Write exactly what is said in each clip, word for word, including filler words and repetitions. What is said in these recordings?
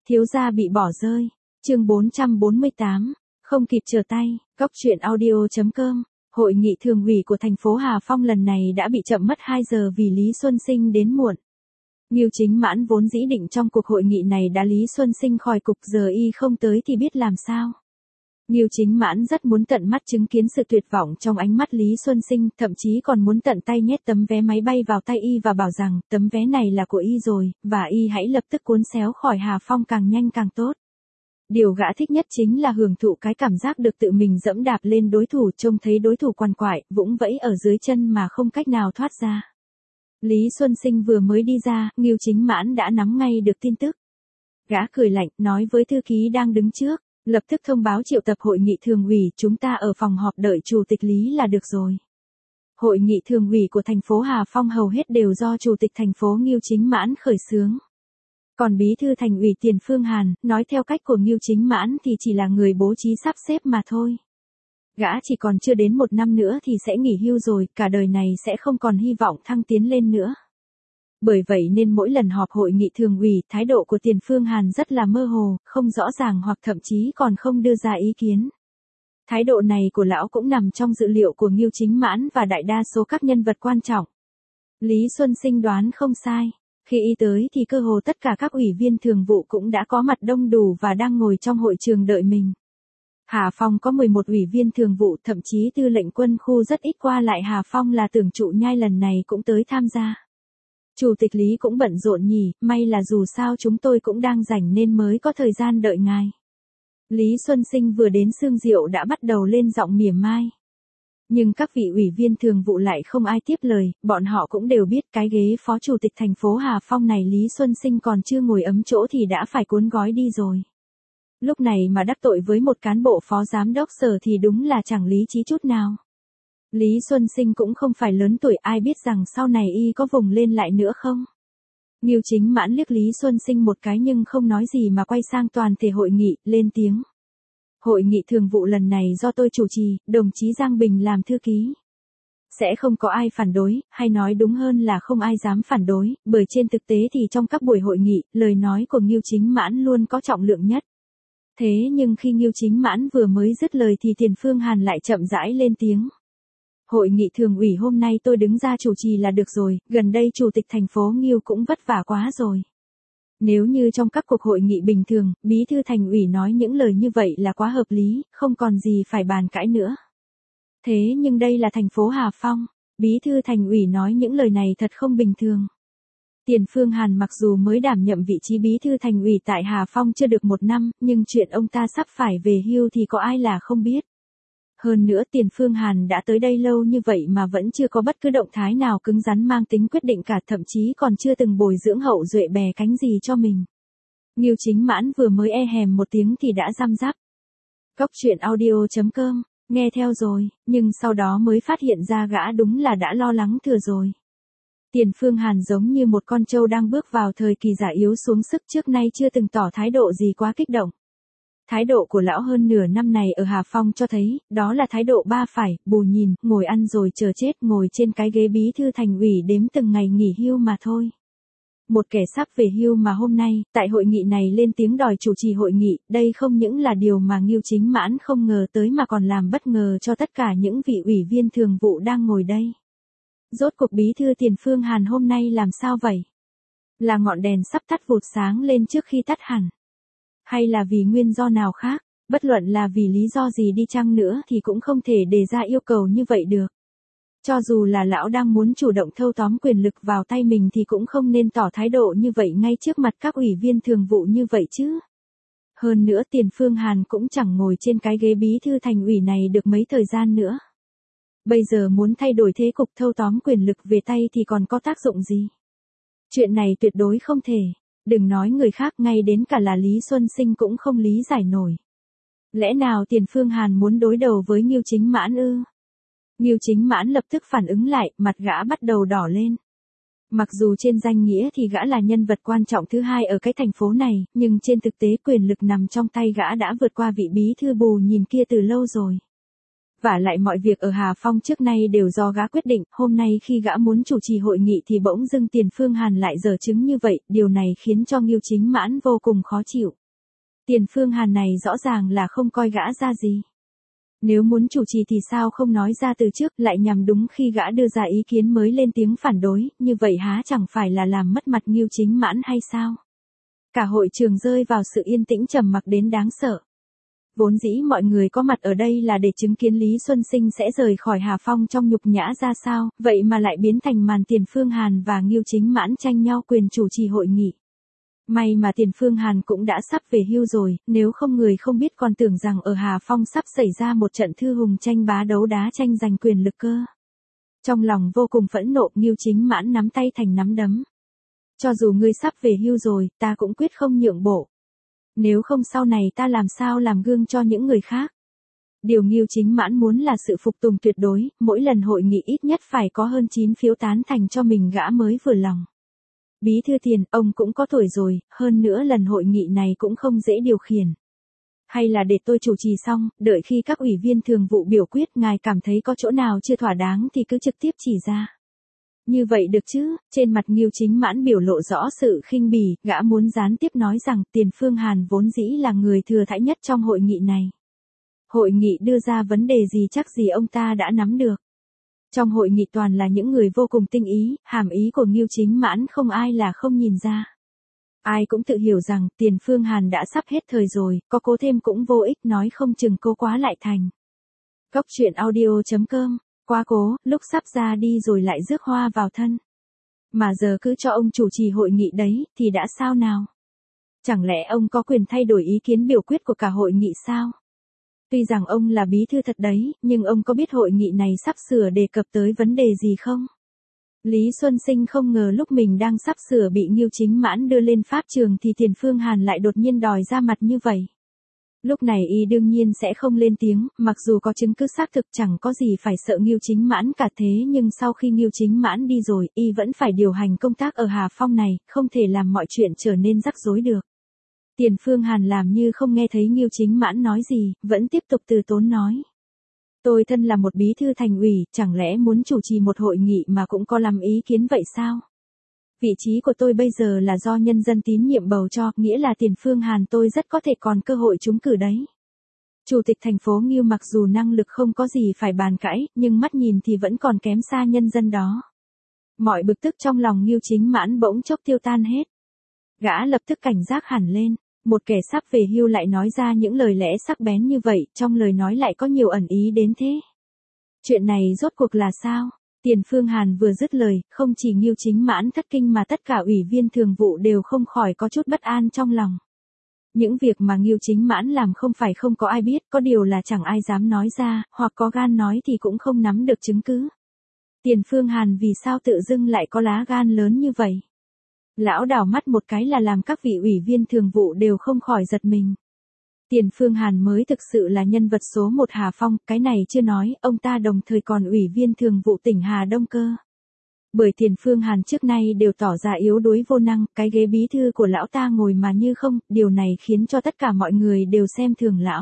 Thiếu gia bị bỏ rơi. Chương bốn trăm bốn mươi tám. Không kịp trở tay. Góc truyện audio chấm com. Hội nghị thường ủy của thành phố Hà Phong lần này đã bị chậm mất hai giờ vì Lý Xuân Sinh đến muộn. Ngưu Chính Mãn vốn dĩ định trong cuộc hội nghị này đã Lý Xuân Sinh khỏi cục, giờ y không tới thì biết làm sao. Ngưu Chính Mãn rất muốn tận mắt chứng kiến sự tuyệt vọng trong ánh mắt Lý Xuân Sinh, thậm chí còn muốn tận tay nhét tấm vé máy bay vào tay y và bảo rằng tấm vé này là của y rồi, và y hãy lập tức cuốn xéo khỏi Hà Phong càng nhanh càng tốt. Điều gã thích nhất chính là hưởng thụ cái cảm giác được tự mình dẫm đạp lên đối thủ, trông thấy đối thủ quằn quại, vũng vẫy ở dưới chân mà không cách nào thoát ra. Lý Xuân Sinh vừa mới đi ra, Ngưu Chính Mãn đã nắm ngay được tin tức. Gã cười lạnh, nói với thư ký đang đứng trước, lập tức thông báo triệu tập hội nghị thường ủy, chúng ta ở phòng họp đợi chủ tịch Lý là được rồi. Hội nghị thường ủy của thành phố Hà Phong hầu hết đều do chủ tịch thành phố Ngưu Chính Mãn khởi xướng. Còn bí thư thành ủy Tiền Phương Hàn, nói theo cách của Ngưu Chính Mãn thì chỉ là người bố trí sắp xếp mà thôi. Gã chỉ còn chưa đến một năm nữa thì sẽ nghỉ hưu rồi, cả đời này sẽ không còn hy vọng thăng tiến lên nữa. Bởi vậy nên mỗi lần họp hội nghị thường ủy, thái độ của Tiền Phương Hàn rất là mơ hồ, không rõ ràng hoặc thậm chí còn không đưa ra ý kiến. Thái độ này của lão cũng nằm trong dự liệu của Ngưu Chính Mãn và đại đa số các nhân vật quan trọng. Lý Xuân Sinh đoán không sai. Khi y tới thì cơ hồ tất cả các ủy viên thường vụ cũng đã có mặt đông đủ và đang ngồi trong hội trường đợi mình. Hà Phong có mười một ủy viên thường vụ, thậm chí tư lệnh quân khu rất ít qua lại Hà Phong là Tưởng Trụ Nhai lần này cũng tới tham gia. Chủ tịch Lý cũng bận rộn nhỉ, may là dù sao chúng tôi cũng đang rảnh nên mới có thời gian đợi ngài. Lý Xuân Sinh vừa đến Xương Diệu đã bắt đầu lên giọng mỉa mai. Nhưng các vị ủy viên thường vụ lại không ai tiếp lời, bọn họ cũng đều biết cái ghế phó chủ tịch thành phố Hà Phong này Lý Xuân Sinh còn chưa ngồi ấm chỗ thì đã phải cuốn gói đi rồi. Lúc này mà đắc tội với một cán bộ phó giám đốc sở thì đúng là chẳng lý trí chút nào. Lý Xuân Sinh cũng không phải lớn tuổi, ai biết rằng sau này y có vùng lên lại nữa không. Ngưu Chính Mãn liếc Lý Xuân Sinh một cái nhưng không nói gì mà quay sang toàn thể hội nghị, lên tiếng. Hội nghị thường vụ lần này do tôi chủ trì, đồng chí Giang Bình làm thư ký. Sẽ không có ai phản đối, hay nói đúng hơn là không ai dám phản đối, bởi trên thực tế thì trong các buổi hội nghị, lời nói của Ngưu Chính Mãn luôn có trọng lượng nhất. Thế nhưng khi Ngưu Chính Mãn vừa mới dứt lời thì Tiền Phương Hàn lại chậm rãi lên tiếng. Hội nghị thường ủy hôm nay tôi đứng ra chủ trì là được rồi, gần đây chủ tịch thành phố Ngưu cũng vất vả quá rồi. Nếu như trong các cuộc hội nghị bình thường, bí thư thành ủy nói những lời như vậy là quá hợp lý, không còn gì phải bàn cãi nữa. Thế nhưng đây là thành phố Hà Phong, bí thư thành ủy nói những lời này thật không bình thường. Tiền Phương Hàn mặc dù mới đảm nhiệm vị trí bí thư thành ủy tại Hà Phong chưa được một năm, nhưng chuyện ông ta sắp phải về hưu thì có ai là không biết. Hơn nữa Tiền Phương Hàn đã tới đây lâu như vậy mà vẫn chưa có bất cứ động thái nào cứng rắn mang tính quyết định cả, thậm chí còn chưa từng bồi dưỡng hậu duệ bè cánh gì cho mình. Ngưu Chính Mãn vừa mới e hèm một tiếng thì đã răm rắp. Góc truyện audio chấm com, nghe theo rồi, nhưng sau đó mới phát hiện ra gã đúng là đã lo lắng thừa rồi. Tiền Phương Hàn giống như một con trâu đang bước vào thời kỳ già yếu xuống sức, trước nay chưa từng tỏ thái độ gì quá kích động. Thái độ của lão hơn nửa năm này ở Hà Phong cho thấy, đó là thái độ ba phải, bù nhìn, ngồi ăn rồi chờ chết, ngồi trên cái ghế bí thư thành ủy đếm từng ngày nghỉ hưu mà thôi. Một kẻ sắp về hưu mà hôm nay, tại hội nghị này lên tiếng đòi chủ trì hội nghị, đây không những là điều mà Ngưu Chính Mãn không ngờ tới mà còn làm bất ngờ cho tất cả những vị ủy viên thường vụ đang ngồi đây. Rốt cuộc bí thư Tiền Phương Hàn hôm nay làm sao vậy? Là ngọn đèn sắp tắt vụt sáng lên trước khi tắt hẳn? Hay là vì nguyên do nào khác, bất luận là vì lý do gì đi chăng nữa thì cũng không thể đề ra yêu cầu như vậy được. Cho dù là lão đang muốn chủ động thâu tóm quyền lực vào tay mình thì cũng không nên tỏ thái độ như vậy ngay trước mặt các ủy viên thường vụ như vậy chứ. Hơn nữa Tiền Phương Hàn cũng chẳng ngồi trên cái ghế bí thư thành ủy này được mấy thời gian nữa. Bây giờ muốn thay đổi thế cục thâu tóm quyền lực về tay thì còn có tác dụng gì? Chuyện này tuyệt đối không thể. Đừng nói người khác, ngay đến cả là Lý Xuân Sinh cũng không lý giải nổi. Lẽ nào Tiền Phương Hàn muốn đối đầu với Ngưu Chính Mãn ư? Ngưu Chính Mãn lập tức phản ứng lại, mặt gã bắt đầu đỏ lên. Mặc dù trên danh nghĩa thì gã là nhân vật quan trọng thứ hai ở cái thành phố này, nhưng trên thực tế quyền lực nằm trong tay gã đã vượt qua vị bí thư bù nhìn kia từ lâu rồi. Vả lại mọi việc ở Hà Phong trước nay đều do gã quyết định, hôm nay khi gã muốn chủ trì hội nghị thì bỗng dưng Tiền Phương Hàn lại giở chứng như vậy, điều này khiến cho Ngưu Chính Mãn vô cùng khó chịu. Tiền Phương Hàn này rõ ràng là không coi gã ra gì. Nếu muốn chủ trì thì sao không nói ra từ trước, lại nhằm đúng khi gã đưa ra ý kiến mới lên tiếng phản đối, như vậy há chẳng phải là làm mất mặt Ngưu Chính Mãn hay sao? Cả hội trường rơi vào sự yên tĩnh trầm mặc đến đáng sợ. Vốn dĩ mọi người có mặt ở đây là để chứng kiến Lý Xuân Sinh sẽ rời khỏi Hà Phong trong nhục nhã ra sao, vậy mà lại biến thành màn Tiền Phương Hàn và Ngưu Chính Mãn tranh nhau quyền chủ trì hội nghị. May mà Tiền Phương Hàn cũng đã sắp về hưu rồi, nếu không người không biết còn tưởng rằng ở Hà Phong sắp xảy ra một trận thư hùng tranh bá đấu đá tranh giành quyền lực cơ. Trong lòng vô cùng phẫn nộ, Ngưu Chính Mãn nắm tay thành nắm đấm. Cho dù ngươi sắp về hưu rồi, ta cũng quyết không nhượng bộ. Nếu không sau này ta làm sao làm gương cho những người khác. Điều Ngưu Chính Mãn muốn là sự phục tùng tuyệt đối, mỗi lần hội nghị ít nhất phải có hơn chín phiếu tán thành cho mình gã mới vừa lòng. Bí thư Tiền, ông cũng có tuổi rồi, hơn nữa lần hội nghị này cũng không dễ điều khiển. Hay là để tôi chủ trì xong, đợi khi các ủy viên thường vụ biểu quyết ngài cảm thấy có chỗ nào chưa thỏa đáng thì cứ trực tiếp chỉ ra. Như vậy được chứ, trên mặt Ngưu Chính Mãn biểu lộ rõ sự khinh bỉ, gã muốn gián tiếp nói rằng Tiền Phương Hàn vốn dĩ là người thừa thãi nhất trong hội nghị này. Hội nghị đưa ra vấn đề gì chắc gì ông ta đã nắm được. Trong hội nghị toàn là những người vô cùng tinh ý, hàm ý của Ngưu Chính Mãn không ai là không nhìn ra. Ai cũng tự hiểu rằng Tiền Phương Hàn đã sắp hết thời rồi, có cố thêm cũng vô ích, nói không chừng cô quá lại thành. Cốc truyện audio chấm com, quá cố, lúc sắp ra đi rồi lại rước hoa vào thân. Mà giờ cứ cho ông chủ trì hội nghị đấy, thì đã sao nào? Chẳng lẽ ông có quyền thay đổi ý kiến biểu quyết của cả hội nghị sao? Tuy rằng ông là bí thư thật đấy, nhưng ông có biết hội nghị này sắp sửa đề cập tới vấn đề gì không? Lý Xuân Sinh không ngờ lúc mình đang sắp sửa bị Ngưu Chính Mãn đưa lên pháp trường thì Tiền Phương Hàn lại đột nhiên đòi ra mặt như vậy. Lúc này y đương nhiên sẽ không lên tiếng, mặc dù có chứng cứ xác thực chẳng có gì phải sợ Ngưu Chính Mãn cả, thế nhưng sau khi Ngưu Chính Mãn đi rồi, y vẫn phải điều hành công tác ở Hà Phong này, không thể làm mọi chuyện trở nên rắc rối được. Tiền Phương Hàn làm như không nghe thấy Ngưu Chính Mãn nói gì, vẫn tiếp tục từ tốn nói. Tôi thân là một bí thư thành ủy, chẳng lẽ muốn chủ trì một hội nghị mà cũng có làm ý kiến vậy sao? Vị trí của tôi bây giờ là do nhân dân tín nhiệm bầu cho, nghĩa là Tiền Phương Hàn tôi rất có thể còn cơ hội trúng cử đấy. Chủ tịch thành phố Ngưu mặc dù năng lực không có gì phải bàn cãi, nhưng mắt nhìn thì vẫn còn kém xa nhân dân đó. Mọi bực tức trong lòng Ngưu Chính Mãn bỗng chốc tiêu tan hết. Gã lập tức cảnh giác hẳn lên, một kẻ sắp về hưu lại nói ra những lời lẽ sắc bén như vậy, trong lời nói lại có nhiều ẩn ý đến thế. Chuyện này rốt cuộc là sao? Tiền Phương Hàn vừa dứt lời, không chỉ Ngưu Chính Mãn thất kinh mà tất cả ủy viên thường vụ đều không khỏi có chút bất an trong lòng. Những việc mà Ngưu Chính Mãn làm không phải không có ai biết, có điều là chẳng ai dám nói ra, hoặc có gan nói thì cũng không nắm được chứng cứ. Tiền Phương Hàn vì sao tự dưng lại có lá gan lớn như vậy? Lão đảo mắt một cái là làm các vị ủy viên thường vụ đều không khỏi giật mình. Tiền Phương Hàn mới thực sự là nhân vật số một Hà Phong, cái này chưa nói, ông ta đồng thời còn ủy viên thường vụ tỉnh Hà Đông cơ. Bởi Tiền Phương Hàn trước nay đều tỏ ra yếu đuối vô năng, cái ghế bí thư của lão ta ngồi mà như không, điều này khiến cho tất cả mọi người đều xem thường lão.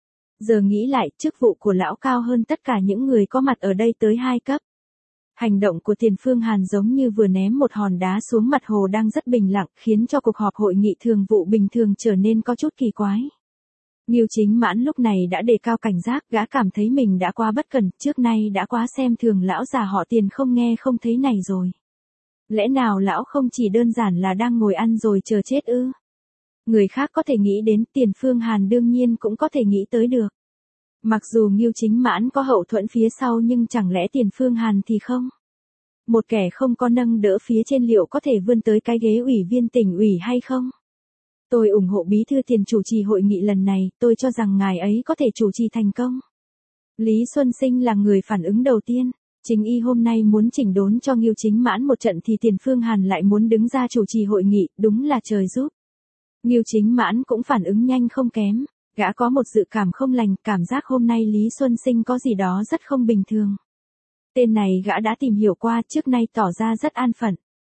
Giờ nghĩ lại, chức vụ của lão cao hơn tất cả những người có mặt ở đây tới hai cấp. Hành động của Tiền Phương Hàn giống như vừa ném một hòn đá xuống mặt hồ đang rất bình lặng, khiến cho cuộc họp hội nghị thường vụ bình thường trở nên có chút kỳ quái. Ngưu Chính Mãn lúc này đã đề cao cảnh giác, gã cảm thấy mình đã quá bất cẩn, trước nay đã quá xem thường lão già họ Tiền không nghe không thấy này rồi. Lẽ nào lão không chỉ đơn giản là đang ngồi ăn rồi chờ chết ư? Người khác có thể nghĩ đến, Tiền Phương Hàn đương nhiên cũng có thể nghĩ tới được. Mặc dù Ngưu Chính Mãn có hậu thuẫn phía sau nhưng chẳng lẽ Tiền Phương Hàn thì không? Một kẻ không có nâng đỡ phía trên liệu có thể vươn tới cái ghế ủy viên tỉnh ủy hay không? Tôi ủng hộ bí thư Tiền chủ trì hội nghị lần này, tôi cho rằng ngài ấy có thể chủ trì thành công. Lý Xuân Sinh là người phản ứng đầu tiên, chính y hôm nay muốn chỉnh đốn cho Ngưu Chính Mãn một trận thì Tiền Phương Hàn lại muốn đứng ra chủ trì hội nghị, đúng là trời giúp. Ngưu Chính Mãn cũng phản ứng nhanh không kém, gã có một dự cảm không lành, cảm giác hôm nay Lý Xuân Sinh có gì đó rất không bình thường. Tên này gã đã tìm hiểu qua, trước nay tỏ ra rất an phận.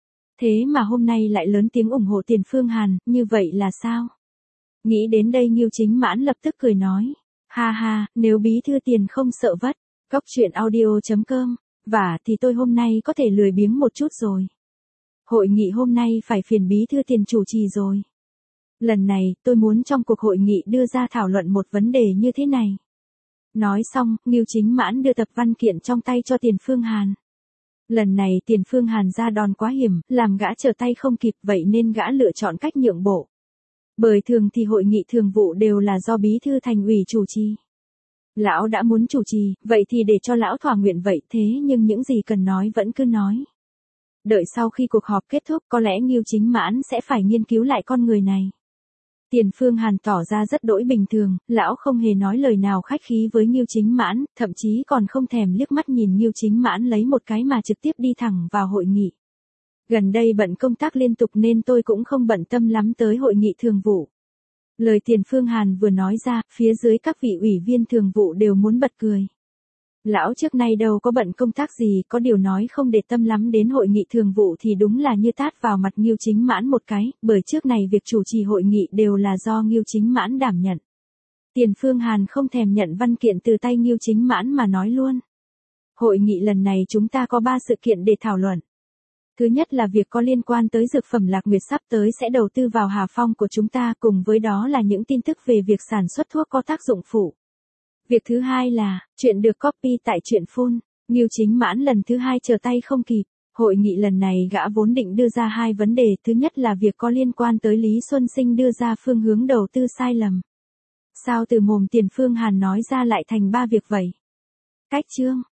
Thế mà hôm nay lại lớn tiếng ủng hộ Tiền Phương Hàn, như vậy là sao? Nghĩ đến đây Ngưu Chính Mãn lập tức cười nói. Ha ha, nếu bí thư Tiền không sợ vất. Cóc truyện audio chấm com. Và thì tôi hôm nay có thể lười biếng một chút rồi. Hội nghị hôm nay phải phiền bí thư Tiền chủ trì rồi. Lần này, tôi muốn trong cuộc hội nghị đưa ra thảo luận một vấn đề như thế này. Nói xong, Ngưu Chính Mãn đưa tập văn kiện trong tay cho Tiền Phương Hàn. Lần này Tiền Phương Hàn ra đòn quá hiểm, làm gã trở tay không kịp, vậy nên gã lựa chọn cách nhượng bộ. Bởi thường thì hội nghị thường vụ đều là do bí thư thành ủy chủ trì. Lão đã muốn chủ trì, vậy thì để cho lão thỏa nguyện vậy, thế nhưng những gì cần nói vẫn cứ nói. Đợi sau khi cuộc họp kết thúc, có lẽ Ngưu Chính Mãn sẽ phải nghiên cứu lại con người này. Tiền Phương Hàn tỏ ra rất đỗi bình thường, lão không hề nói lời nào khách khí với Ngưu Chính Mãn, thậm chí còn không thèm liếc mắt nhìn Ngưu Chính Mãn lấy một cái mà trực tiếp đi thẳng vào hội nghị. Gần đây bận công tác liên tục nên tôi cũng không bận tâm lắm tới hội nghị thường vụ. Lời Tiền Phương Hàn vừa nói ra, phía dưới các vị ủy viên thường vụ đều muốn bật cười. Lão trước nay đâu có bận công tác gì, có điều nói không để tâm lắm đến hội nghị thường vụ thì đúng là như tát vào mặt Ngưu Chính Mãn một cái, bởi trước này việc chủ trì hội nghị đều là do Ngưu Chính Mãn đảm nhận. Tiền Phương Hàn không thèm nhận văn kiện từ tay Ngưu Chính Mãn mà nói luôn. Hội nghị lần này chúng ta có ba sự kiện để thảo luận. Thứ nhất là việc có liên quan tới dược phẩm Lạc Nguyệt sắp tới sẽ đầu tư vào Hà Phong của chúng ta, cùng với đó là những tin tức về việc sản xuất thuốc có tác dụng phụ. Việc thứ hai là, chuyện được copy tại truyện phone, Ngưu Chính Mãn lần thứ hai trở tay không kịp. Hội nghị lần này gã vốn định đưa ra hai vấn đề, thứ nhất là việc có liên quan tới Lý Xuân Sinh đưa ra phương hướng đầu tư sai lầm. Sao từ mồm Tiền Phương Hàn nói ra lại thành ba việc vậy? Cách chương,